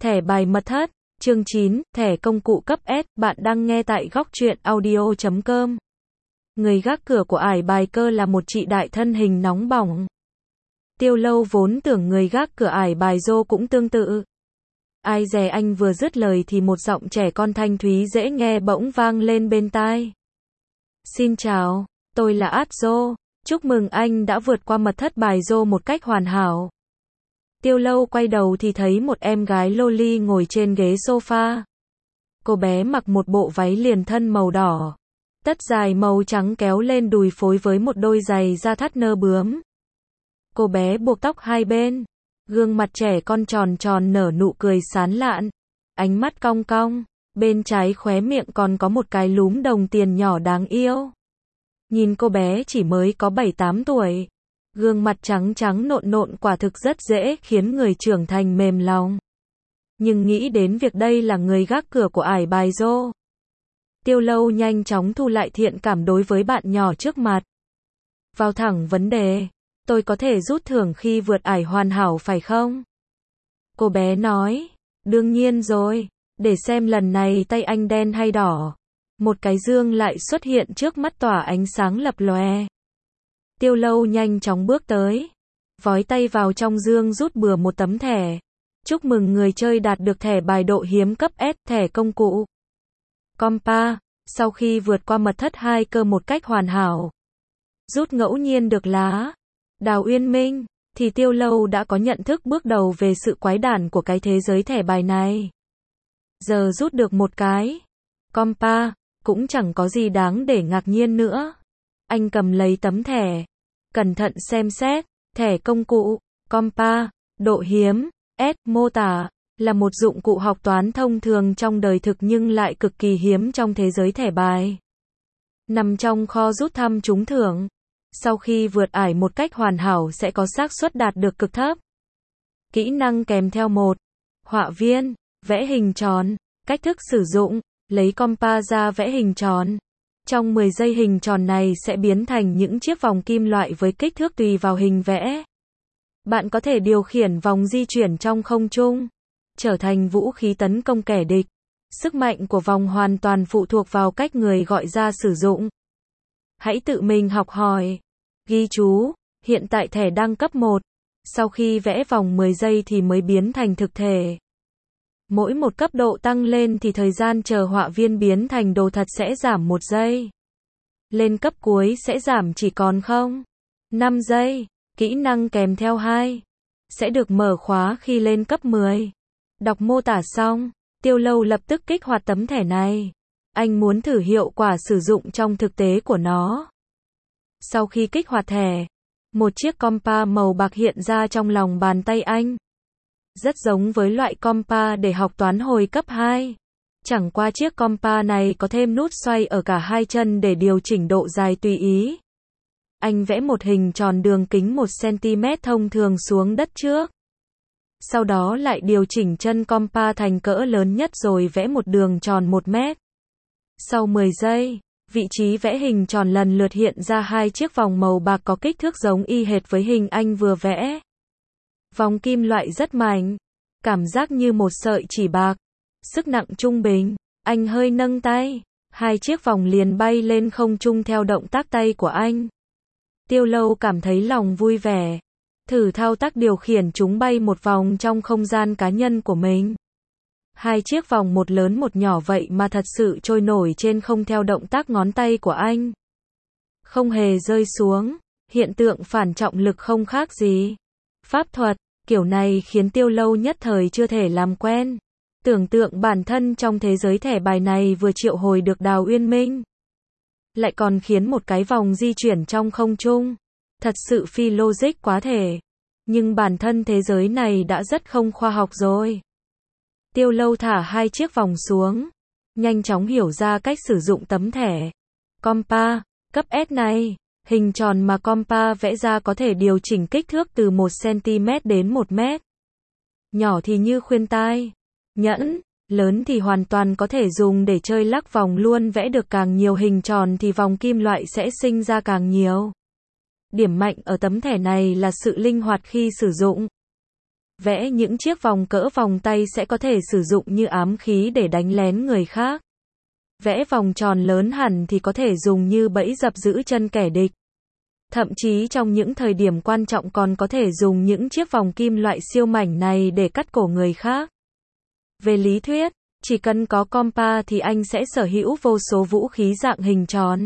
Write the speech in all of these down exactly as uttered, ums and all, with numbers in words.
Thẻ bài mật thất, chương chín, thẻ công cụ cấp S, bạn đang nghe tại góc truyện audio chấm com. Người gác cửa của ải bài cơ là một chị đại thân hình nóng bỏng. Tiêu Lâu vốn tưởng người gác cửa ải bài rô cũng tương tự. Ai dè anh vừa dứt lời thì một giọng trẻ con thanh thúy dễ nghe bỗng vang lên bên tai. Xin chào, tôi là Át Rô, chúc mừng anh đã vượt qua mật thất bài rô một cách hoàn hảo. Tiêu Lâu quay đầu thì thấy một em gái loli ngồi trên ghế sofa. Cô bé mặc một bộ váy liền thân màu đỏ, tất dài màu trắng kéo lên đùi phối với một đôi giày da thắt nơ bướm. Cô bé buộc tóc hai bên, gương mặt trẻ con tròn tròn nở nụ cười sán lạn, ánh mắt cong cong, bên trái khóe miệng còn có một cái lúm đồng tiền nhỏ đáng yêu. Nhìn cô bé chỉ mới có bảy tám tuổi, gương mặt trắng trắng nộn nộn quả thực rất dễ khiến người trưởng thành mềm lòng. Nhưng nghĩ đến việc đây là người gác cửa của ải bài rô, Tiêu Lâu nhanh chóng thu lại thiện cảm đối với bạn nhỏ trước mặt. Vào thẳng vấn đề, tôi có thể rút thưởng khi vượt ải hoàn hảo phải không? Cô bé nói, đương nhiên rồi, để xem lần này tay anh đen hay đỏ. Một cái dương lại xuất hiện trước mắt tỏa ánh sáng lập lòe. Tiêu Lâu nhanh chóng bước tới, vói tay vào trong dương rút bừa một tấm thẻ. Chúc mừng người chơi đạt được thẻ bài độ hiếm cấp S, thẻ công cụ Compa, sau khi vượt qua mật thất hai cơ một cách hoàn hảo. Rút ngẫu nhiên được lá Đào Uyên Minh, thì Tiêu Lâu đã có nhận thức bước đầu về sự quái đản của cái thế giới thẻ bài này. Giờ rút được một cái Compa, cũng chẳng có gì đáng để ngạc nhiên nữa. Anh cầm lấy tấm thẻ, cẩn thận xem xét, thẻ công cụ Compa, độ hiếm S, mô tả là một dụng cụ học toán thông thường trong đời thực nhưng lại cực kỳ hiếm trong thế giới thẻ bài. Nằm trong kho rút thăm trúng thưởng. Sau khi vượt ải một cách hoàn hảo sẽ có xác suất đạt được cực thấp. Kỹ năng kèm theo một. Họa viên, vẽ hình tròn. Cách thức sử dụng, lấy compa ra vẽ hình tròn. Trong mười giây hình tròn này sẽ biến thành những chiếc vòng kim loại với kích thước tùy vào hình vẽ. Bạn có thể điều khiển vòng di chuyển trong không trung, trở thành vũ khí tấn công kẻ địch. Sức mạnh của vòng hoàn toàn phụ thuộc vào cách người gọi ra sử dụng. Hãy tự mình học hỏi. Ghi chú, hiện tại thẻ đang cấp một. Sau khi vẽ vòng mười giây thì mới biến thành thực thể. Mỗi một cấp độ tăng lên thì thời gian chờ họa viên biến thành đồ thật sẽ giảm một giây. Lên cấp cuối sẽ giảm chỉ còn không. năm giây. Kỹ năng kèm theo hai. Sẽ được mở khóa khi lên cấp mười. Đọc mô tả xong, Tiêu Lâu lập tức kích hoạt tấm thẻ này. Anh muốn thử hiệu quả sử dụng trong thực tế của nó. Sau khi kích hoạt thẻ, một chiếc compa màu bạc hiện ra trong lòng bàn tay anh. Rất giống với loại compa để học toán hồi cấp hai. Chẳng qua chiếc compa này có thêm nút xoay ở cả hai chân để điều chỉnh độ dài tùy ý. Anh vẽ một hình tròn đường kính một xăng-ti-mét thông thường xuống đất trước. Sau đó lại điều chỉnh chân compa thành cỡ lớn nhất rồi vẽ một đường tròn một mét. Sau mười giây, vị trí vẽ hình tròn lần lượt hiện ra hai chiếc vòng màu bạc có kích thước giống y hệt với hình anh vừa vẽ. Vòng kim loại rất mạnh, cảm giác như một sợi chỉ bạc, sức nặng trung bình. Anh hơi nâng tay, hai chiếc vòng liền bay lên không trung theo động tác tay của anh. Tiêu Lâu cảm thấy lòng vui vẻ, thử thao tác điều khiển chúng bay một vòng trong không gian cá nhân của mình. Hai chiếc vòng một lớn một nhỏ vậy mà thật sự trôi nổi trên không theo động tác ngón tay của anh. Không hề rơi xuống, hiện tượng phản trọng lực không khác gì. Pháp thuật, kiểu này khiến Tiêu Lâu nhất thời chưa thể làm quen. Tưởng tượng bản thân trong thế giới thẻ bài này vừa triệu hồi được Đào Uyên Minh. Lại còn khiến một cái vòng di chuyển trong không trung. Thật sự phi logic quá thể. Nhưng bản thân thế giới này đã rất không khoa học rồi. Tiêu Lâu thả hai chiếc vòng xuống, nhanh chóng hiểu ra cách sử dụng tấm thẻ compa cấp S này. Hình tròn mà compa vẽ ra có thể điều chỉnh kích thước từ một xăng-ti-mét đến một mét. Nhỏ thì như khuyên tai, nhẫn, lớn thì hoàn toàn có thể dùng để chơi lắc vòng luôn. Vẽ được càng nhiều hình tròn thì vòng kim loại sẽ sinh ra càng nhiều. Điểm mạnh ở tấm thẻ này là sự linh hoạt khi sử dụng. Vẽ những chiếc vòng cỡ vòng tay sẽ có thể sử dụng như ám khí để đánh lén người khác. Vẽ vòng tròn lớn hẳn thì có thể dùng như bẫy dập giữ chân kẻ địch. Thậm chí trong những thời điểm quan trọng còn có thể dùng những chiếc vòng kim loại siêu mảnh này để cắt cổ người khác. Về lý thuyết, chỉ cần có compa thì anh sẽ sở hữu vô số vũ khí dạng hình tròn.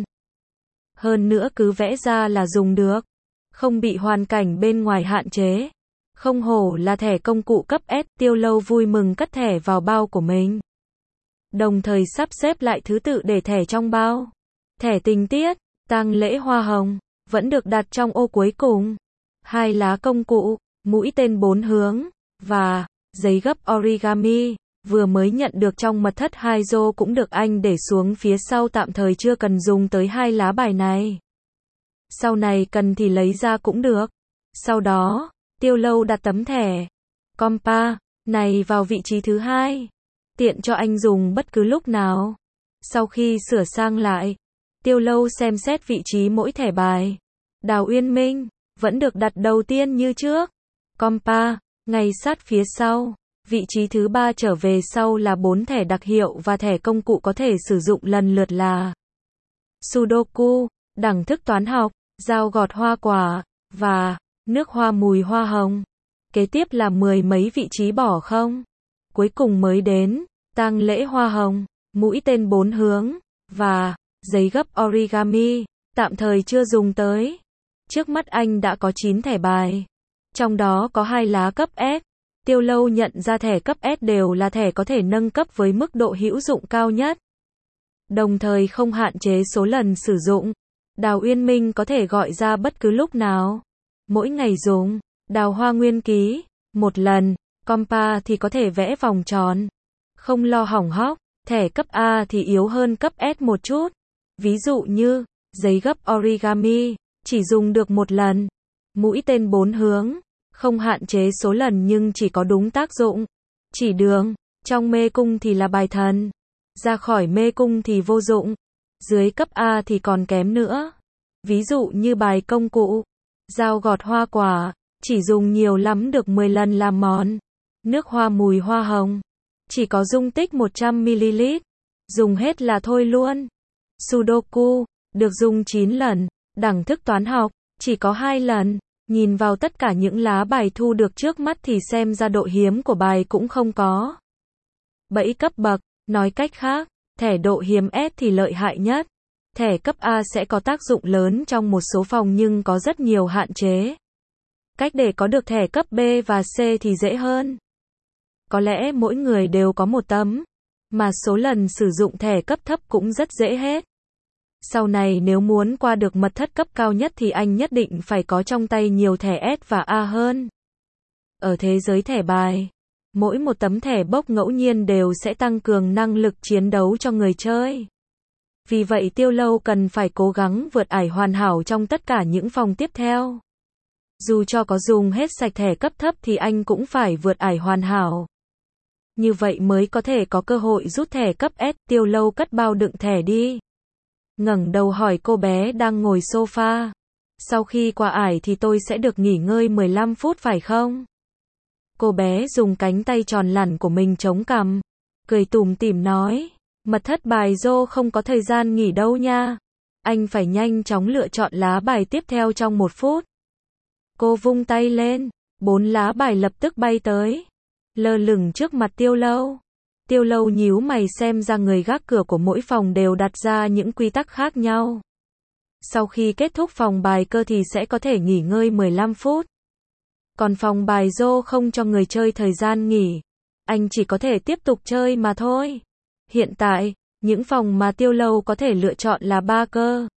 Hơn nữa cứ vẽ ra là dùng được. Không bị hoàn cảnh bên ngoài hạn chế. Không hổ là thẻ công cụ cấp S, Tiêu Lâu vui mừng cất thẻ vào bao của mình. Đồng thời sắp xếp lại thứ tự để thẻ trong bao. Thẻ tình tiết, tang lễ hoa hồng, vẫn được đặt trong ô cuối cùng. Hai lá công cụ, mũi tên bốn hướng, và giấy gấp origami, vừa mới nhận được trong mật thất Haizo cũng được anh để xuống phía sau, tạm thời chưa cần dùng tới hai lá bài này. Sau này cần thì lấy ra cũng được. Sau đó, Tiêu Lâu đặt tấm thẻ compa này vào vị trí thứ hai, tiện cho anh dùng bất cứ lúc nào. Sau khi sửa sang lại, Tiêu Lâu xem xét vị trí mỗi thẻ bài. Đào Uyên Minh vẫn được đặt đầu tiên như trước. Compa ngay sát phía sau. Vị trí thứ ba trở về sau là bốn thẻ đặc hiệu và thẻ công cụ có thể sử dụng lần lượt là Sudoku, đẳng thức toán học, dao gọt hoa quả, và nước hoa mùi hoa hồng. Kế tiếp là mười mấy vị trí bỏ không. Cuối cùng mới đến tang lễ hoa hồng, mũi tên bốn hướng, và giấy gấp origami, tạm thời chưa dùng tới. Trước mắt anh đã có chín thẻ bài. Trong đó có hai lá cấp S. Tiêu Lâu nhận ra thẻ cấp S đều là thẻ có thể nâng cấp với mức độ hữu dụng cao nhất. Đồng thời không hạn chế số lần sử dụng. Đào Uyên Minh có thể gọi ra bất cứ lúc nào. Mỗi ngày dùng. Đào hoa nguyên ký, một lần. Compa thì có thể vẽ vòng tròn. Không lo hỏng hóc. Thẻ cấp A thì yếu hơn cấp S một chút. Ví dụ như, giấy gấp origami, chỉ dùng được một lần. Mũi tên bốn hướng, không hạn chế số lần nhưng chỉ có đúng tác dụng. Chỉ đường, trong mê cung thì là bài thần. Ra khỏi mê cung thì vô dụng. Dưới cấp A thì còn kém nữa. Ví dụ như bài công cụ, dao gọt hoa quả, chỉ dùng nhiều lắm được mười lần làm món. Nước hoa mùi hoa hồng, chỉ có dung tích một trăm mi li lít. Dùng hết là thôi luôn. Sudoku, được dùng chín lần. Đẳng thức toán học, chỉ có hai lần. Nhìn vào tất cả những lá bài thu được trước mắt thì xem ra độ hiếm của bài cũng không có. Bẫy cấp bậc, nói cách khác, thẻ độ hiếm S thì lợi hại nhất. Thẻ cấp A sẽ có tác dụng lớn trong một số phòng nhưng có rất nhiều hạn chế. Cách để có được thẻ cấp B và C thì dễ hơn. Có lẽ mỗi người đều có một tấm, mà số lần sử dụng thẻ cấp thấp cũng rất dễ hết. Sau này nếu muốn qua được mật thất cấp cao nhất thì anh nhất định phải có trong tay nhiều thẻ S và A hơn. Ở thế giới thẻ bài, mỗi một tấm thẻ bốc ngẫu nhiên đều sẽ tăng cường năng lực chiến đấu cho người chơi. Vì vậy Tiêu Lâu cần phải cố gắng vượt ải hoàn hảo trong tất cả những phòng tiếp theo. Dù cho có dùng hết sạch thẻ cấp thấp thì anh cũng phải vượt ải hoàn hảo. Như vậy mới có thể có cơ hội rút thẻ cấp S. Tiêu Lâu cất bao đựng thẻ đi. Ngẩng đầu hỏi cô bé đang ngồi sofa. Sau khi qua ải thì tôi sẽ được nghỉ ngơi mười lăm phút phải không? Cô bé dùng cánh tay tròn lẳn của mình chống cằm, cười tủm tỉm nói, mật thất bài Dô không có thời gian nghỉ đâu nha. Anh phải nhanh chóng lựa chọn lá bài tiếp theo trong một phút. Cô vung tay lên, bốn lá bài lập tức bay tới, lơ lửng trước mặt Tiêu Lâu. Tiêu Lâu nhíu mày xem ra người gác cửa của mỗi phòng đều đặt ra những quy tắc khác nhau. Sau khi kết thúc phòng bài cơ thì sẽ có thể nghỉ ngơi mười lăm phút. Còn phòng bài Dô không cho người chơi thời gian nghỉ. Anh chỉ có thể tiếp tục chơi mà thôi. Hiện tại, những phòng mà Tiêu Lâu có thể lựa chọn là ba cơ,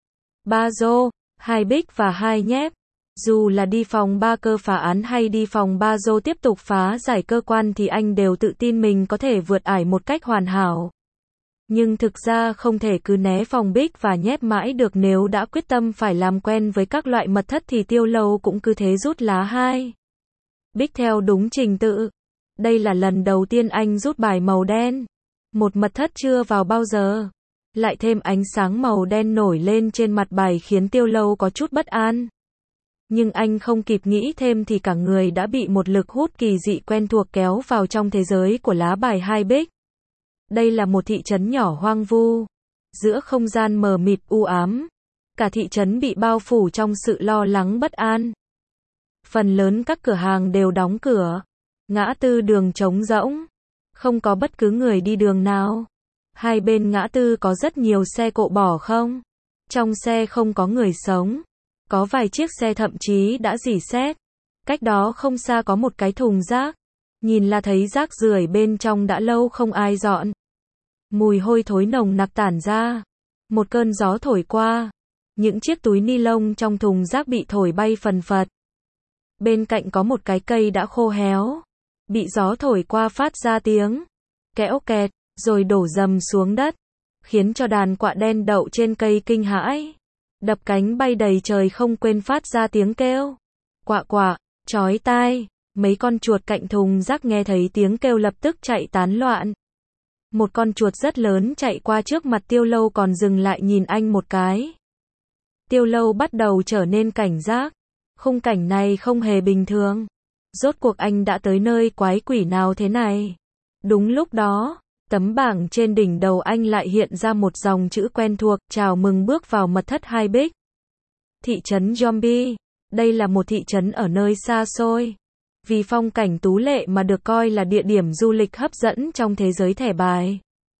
ba Dô, hai bích và hai nhép. Dù là đi phòng ba cơ phá án hay đi phòng ba Dô tiếp tục phá giải cơ quan thì anh đều tự tin mình có thể vượt ải một cách hoàn hảo. Nhưng thực ra không thể cứ né phòng bích và nhép mãi được, nếu đã quyết tâm phải làm quen với các loại mật thất thì Tiêu Lâu cũng cứ thế rút lá hai bích theo đúng trình tự. Đây là lần đầu tiên anh rút bài màu đen. Một mật thất chưa vào bao giờ. Lại thêm ánh sáng màu đen nổi lên trên mặt bài khiến Tiêu Lâu có chút bất an. Nhưng anh không kịp nghĩ thêm thì cả người đã bị một lực hút kỳ dị quen thuộc kéo vào trong thế giới của lá bài hai bích. Đây là một thị trấn nhỏ hoang vu. Giữa không gian mờ mịt u ám. Cả thị trấn bị bao phủ trong sự lo lắng bất an. Phần lớn các cửa hàng đều đóng cửa. Ngã tư đường trống rỗng. Không có bất cứ người đi đường nào. Hai bên ngã tư có rất nhiều xe cộ bỏ không. Trong xe không có người sống. Có vài chiếc xe thậm chí đã rỉ sét. Cách đó không xa có một cái thùng rác. Nhìn là thấy rác rưởi bên trong đã lâu không ai dọn. Mùi hôi thối nồng nặc tản ra. Một cơn gió thổi qua. Những chiếc túi ni lông trong thùng rác bị thổi bay phần phật. Bên cạnh có một cái cây đã khô héo. Bị gió thổi qua phát ra tiếng kẽo kẹt, rồi đổ dầm xuống đất. Khiến cho đàn quạ đen đậu trên cây kinh hãi. Đập cánh bay đầy trời không quên phát ra tiếng kêu. Quạ quạ, chói tai. Mấy con chuột cạnh thùng rác nghe thấy tiếng kêu lập tức chạy tán loạn. Một con chuột rất lớn chạy qua trước mặt Tiêu Lâu còn dừng lại nhìn anh một cái. Tiêu Lâu bắt đầu trở nên cảnh giác. Khung cảnh này không hề bình thường. Rốt cuộc anh đã tới nơi quái quỷ nào thế này? Đúng lúc đó, tấm bảng trên đỉnh đầu anh lại hiện ra một dòng chữ quen thuộc, chào mừng bước vào mật thất hai bích. Thị trấn Zombie. Đây là một thị trấn ở nơi xa xôi. Vì phong cảnh tú lệ mà được coi là địa điểm du lịch hấp dẫn trong thế giới thẻ bài.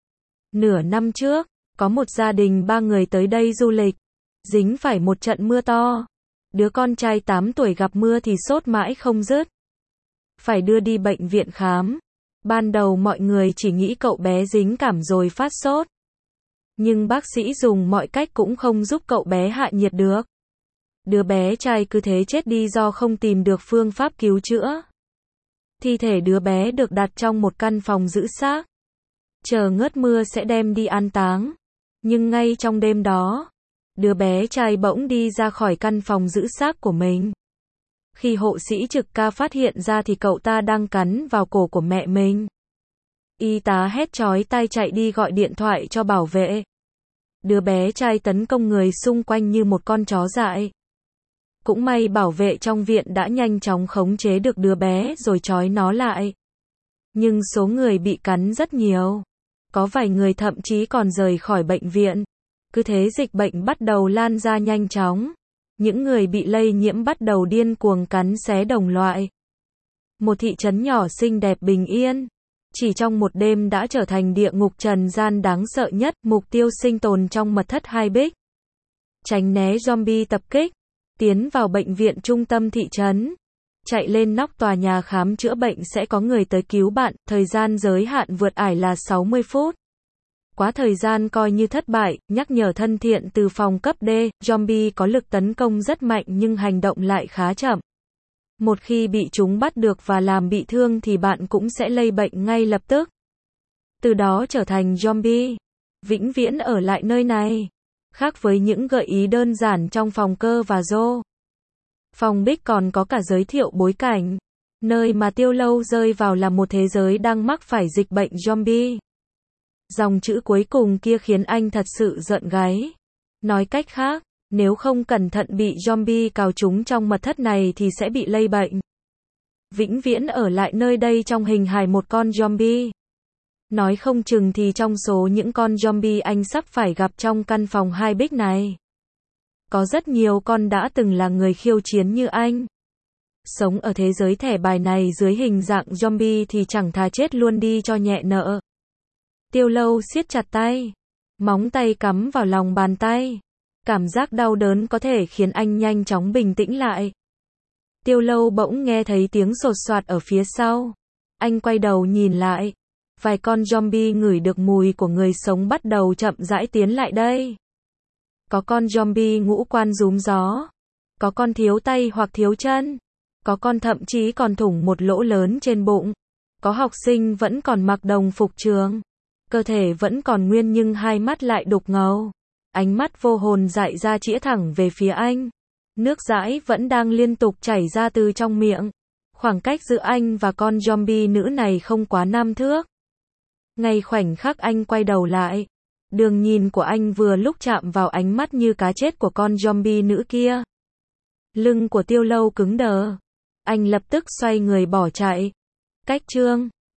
Nửa năm trước, có một gia đình ba người tới đây du lịch. Dính phải một trận mưa to. Đứa con trai tám tuổi gặp mưa thì sốt mãi không dứt. Phải đưa đi bệnh viện khám. Ban đầu mọi người chỉ nghĩ cậu bé dính cảm rồi phát sốt. Nhưng bác sĩ dùng mọi cách cũng không giúp cậu bé hạ nhiệt được. Đứa bé trai cứ thế chết đi do không tìm được phương pháp cứu chữa. Thi thể đứa bé được đặt trong một căn phòng giữ xác. Chờ ngớt mưa sẽ đem đi an táng. Nhưng ngay trong đêm đó, đứa bé trai bỗng đi ra khỏi căn phòng giữ xác của mình. Khi hộ sĩ trực ca phát hiện ra thì cậu ta đang cắn vào cổ của mẹ mình. Y tá hét chói tai chạy đi gọi điện thoại cho bảo vệ. Đứa bé trai tấn công người xung quanh như một con chó dại. Cũng may bảo vệ trong viện đã nhanh chóng khống chế được đứa bé rồi trói nó lại. Nhưng số người bị cắn rất nhiều. Có vài người thậm chí còn rời khỏi bệnh viện. Cứ thế dịch bệnh bắt đầu lan ra nhanh chóng. Những người bị lây nhiễm bắt đầu điên cuồng cắn xé đồng loại. Một thị trấn nhỏ xinh đẹp bình yên. Chỉ trong một đêm đã trở thành địa ngục trần gian đáng sợ nhất. Mục tiêu sinh tồn trong mật thất hai bích. Tránh né zombie tập kích. Tiến vào bệnh viện trung tâm thị trấn. Chạy lên nóc tòa nhà khám chữa bệnh sẽ có người tới cứu bạn. Thời gian giới hạn vượt ải là sáu mươi phút. Quá thời gian coi như thất bại, nhắc nhở thân thiện từ phòng cấp D, zombie có lực tấn công rất mạnh nhưng hành động lại khá chậm. Một khi bị chúng bắt được và làm bị thương thì bạn cũng sẽ lây bệnh ngay lập tức. Từ đó trở thành zombie. Vĩnh viễn ở lại nơi này. Khác với những gợi ý đơn giản trong phòng cơ và Joe. Phòng Bích còn có cả giới thiệu bối cảnh. Nơi mà Tiêu Lâu rơi vào là một thế giới đang mắc phải dịch bệnh zombie. Dòng chữ cuối cùng kia khiến anh thật sự giận gáy. Nói cách khác, nếu không cẩn thận bị zombie cào trúng trong mật thất này thì sẽ bị lây bệnh. Vĩnh viễn ở lại nơi đây trong hình hài một con zombie. Nói không chừng thì trong số những con zombie anh sắp phải gặp trong căn phòng hai bích này. Có rất nhiều con đã từng là người khiêu chiến như anh. Sống ở thế giới thẻ bài này dưới hình dạng zombie thì chẳng thà chết luôn đi cho nhẹ nợ. Tiêu Lâu siết chặt tay. Móng tay cắm vào lòng bàn tay. Cảm giác đau đớn có thể khiến anh nhanh chóng bình tĩnh lại. Tiêu Lâu bỗng nghe thấy tiếng sột soạt ở phía sau. Anh quay đầu nhìn lại. Vài con zombie ngửi được mùi của người sống bắt đầu chậm rãi tiến lại đây. Có con zombie ngũ quan rúm gió. Có con thiếu tay hoặc thiếu chân. Có con thậm chí còn thủng một lỗ lớn trên bụng. Có học sinh vẫn còn mặc đồng phục trường. Cơ thể vẫn còn nguyên nhưng hai mắt lại đục ngầu. Ánh mắt vô hồn dại ra chĩa thẳng về phía anh. Nước dãi vẫn đang liên tục chảy ra từ trong miệng. Khoảng cách giữa anh và con zombie nữ này không quá năm thước. Ngay khoảnh khắc anh quay đầu lại. Đường nhìn của anh vừa lúc chạm vào ánh mắt như cá chết của con zombie nữ kia. Lưng của Tiêu Lâu cứng đờ. Anh lập tức xoay người bỏ chạy. Cách chương